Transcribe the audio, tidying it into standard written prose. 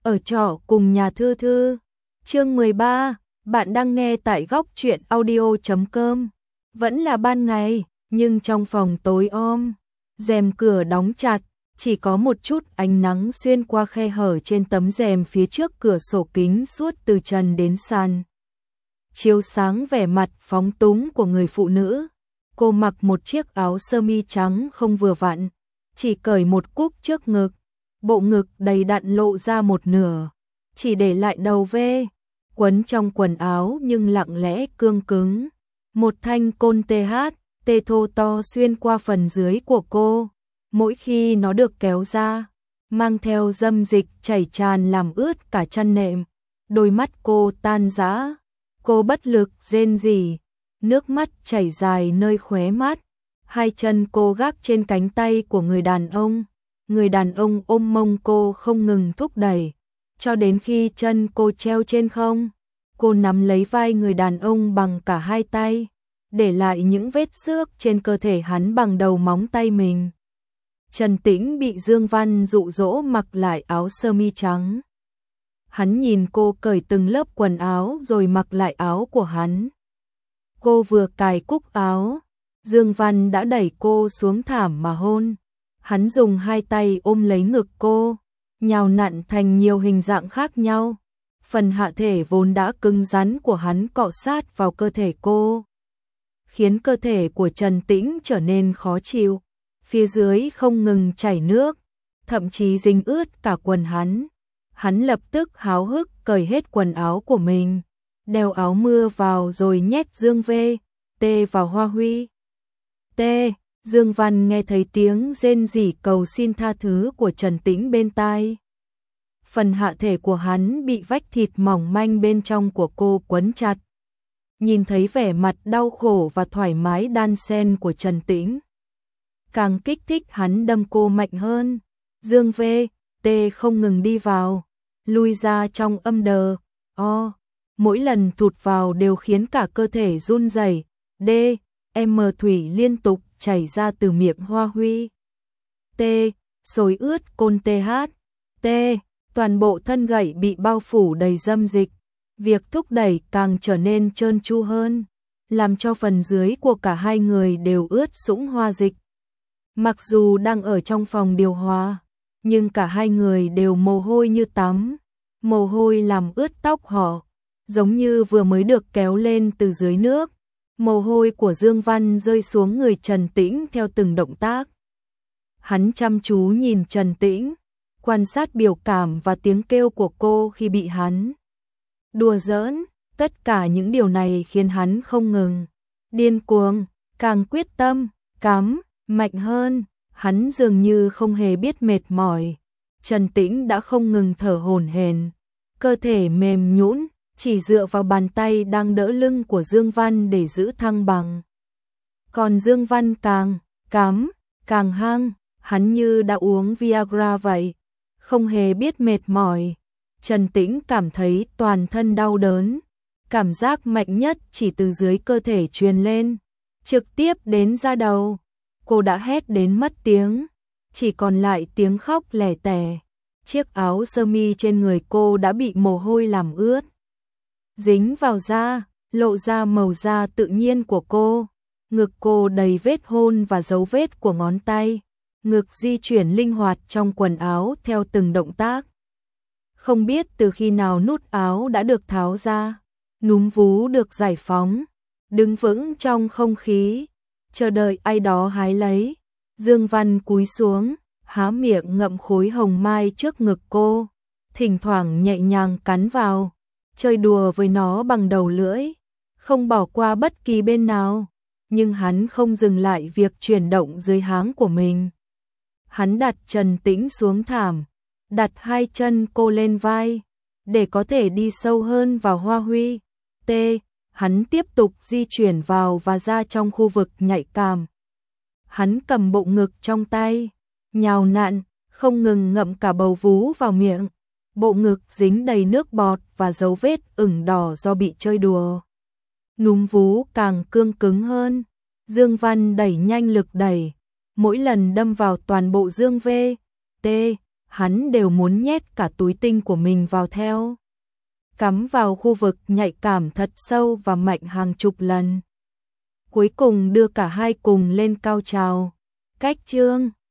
Ở trọ cùng nhà Thư Thư. Chương 13, bạn đang nghe tại góc truyện audio.com. Vẫn là ban ngày, nhưng trong phòng tối om, rèm cửa đóng chặt, chỉ có một chút ánh nắng xuyên qua khe hở trên tấm rèm phía trước cửa sổ kính suốt từ trần đến sàn. Chiếu sáng vẻ mặt phóng túng của người phụ nữ. Cô mặc một chiếc áo sơ mi trắng không vừa vặn, chỉ cởi một cúc trước ngực. Bộ ngực đầy đặn lộ ra một nửa, chỉ để lại đầu V, quấn trong quần áo nhưng lặng lẽ cương cứng. Một thanh côn tê thô to xuyên qua phần dưới của cô, mỗi khi nó được kéo ra, mang theo dâm dịch chảy tràn làm ướt cả chăn nệm. Đôi mắt cô tan rã, cô bất lực rên rỉ, nước mắt chảy dài nơi khóe mắt. Hai chân cô gác trên cánh tay của người đàn ông. Người đàn ông ôm mông cô không ngừng thúc đẩy, cho đến khi chân cô treo trên không. Cô nắm lấy vai người đàn ông bằng cả hai tay, để lại những vết xước trên cơ thể hắn bằng đầu móng tay mình. Trần Tĩnh bị Dương Văn dụ dỗ mặc lại áo sơ mi trắng. Hắn nhìn cô cởi từng lớp quần áo rồi mặc lại áo của hắn. Cô vừa cài cúc áo, Dương Văn đã đẩy cô xuống thảm mà hôn. Hắn dùng hai tay ôm lấy ngực cô, nhào nặn thành nhiều hình dạng khác nhau. Phần hạ thể vốn đã cứng rắn của hắn cọ sát vào cơ thể cô, khiến cơ thể của Trần Tĩnh trở nên khó chịu. Phía dưới không ngừng chảy nước, thậm chí dính ướt cả quần hắn. Hắn lập tức háo hức cởi hết quần áo của mình, đeo áo mưa vào rồi nhét Dương V.T vào Hoa Huy. T. Dương Văn nghe thấy tiếng rên rỉ cầu xin tha thứ của Trần Tĩnh bên tai. Phần hạ thể của hắn bị vách thịt mỏng manh bên trong của cô quấn chặt. Nhìn thấy vẻ mặt đau khổ và thoải mái đan xen của Trần Tĩnh, càng kích thích hắn đâm cô mạnh hơn. Dương V.T không ngừng đi vào, lui ra trong âm đờ. Mỗi lần thụt vào đều khiến cả cơ thể run rẩy. Thủy liên tục chảy ra từ miệng Hoa Huy. T. Xối ướt côn T. Toàn bộ thân gậy bị bao phủ đầy dâm dịch. Việc thúc đẩy càng trở nên trơn tru hơn, làm cho phần dưới của cả hai người đều ướt sũng hoa dịch. Mặc dù đang ở trong phòng điều hòa, nhưng cả hai người đều mồ hôi như tắm. Mồ hôi làm ướt tóc họ, giống như vừa mới được kéo lên từ dưới nước. Mồ hôi của Dương Văn rơi xuống người Trần Tĩnh theo từng động tác. Hắn chăm chú nhìn Trần Tĩnh, quan sát biểu cảm và tiếng kêu của cô khi bị hắn đùa giỡn. Tất cả những điều này khiến hắn không ngừng điên cuồng, càng quyết tâm cắm mạnh hơn. Hắn dường như không hề biết mệt mỏi. Trần Tĩnh đã không ngừng thở hổn hển, cơ thể mềm nhũn, chỉ dựa vào bàn tay đang đỡ lưng của Dương Văn để giữ thăng bằng. Còn Dương Văn càng cắm, càng hăng, hắn như đã uống Viagra vậy, không hề biết mệt mỏi. Trần Tĩnh cảm thấy toàn thân đau đớn, cảm giác mạnh nhất chỉ từ dưới cơ thể truyền lên, trực tiếp đến da đầu. Cô đã hét đến mất tiếng, chỉ còn lại tiếng khóc lẻ tẻ. Chiếc áo sơ mi trên người cô đã bị mồ hôi làm ướt, dính vào da, lộ ra màu da tự nhiên của cô. Ngực cô đầy vết hôn và dấu vết của ngón tay. Ngực di chuyển linh hoạt trong quần áo theo từng động tác. Không biết từ khi nào nút áo đã được tháo ra, núm vú được giải phóng, đứng vững trong không khí, chờ đợi ai đó hái lấy. Dương Văn cúi xuống, há miệng ngậm khối hồng mai trước ngực cô, thỉnh thoảng nhẹ nhàng cắn vào, chơi đùa với nó bằng đầu lưỡi, không bỏ qua bất kỳ bên nào. Nhưng hắn không dừng lại việc chuyển động dưới háng của mình. Hắn đặt Trần Tĩnh xuống thảm, đặt hai chân cô lên vai, để có thể đi sâu hơn vào Hoa Huy. T. Hắn tiếp tục di chuyển vào và ra trong khu vực nhạy cảm. Hắn cầm bộ ngực trong tay, nhào nặn, không ngừng ngậm cả bầu vú vào miệng. Bộ ngực dính đầy nước bọt và dấu vết ửng đỏ do bị chơi đùa. Núm vú càng cương cứng hơn. Dương Văn đẩy nhanh lực đẩy, mỗi lần đâm vào toàn bộ Dương V.T, hắn đều muốn nhét cả túi tinh của mình vào theo. Cắm vào khu vực nhạy cảm thật sâu và mạnh hàng chục lần. Cuối cùng đưa cả hai cùng lên cao trào. Cách chương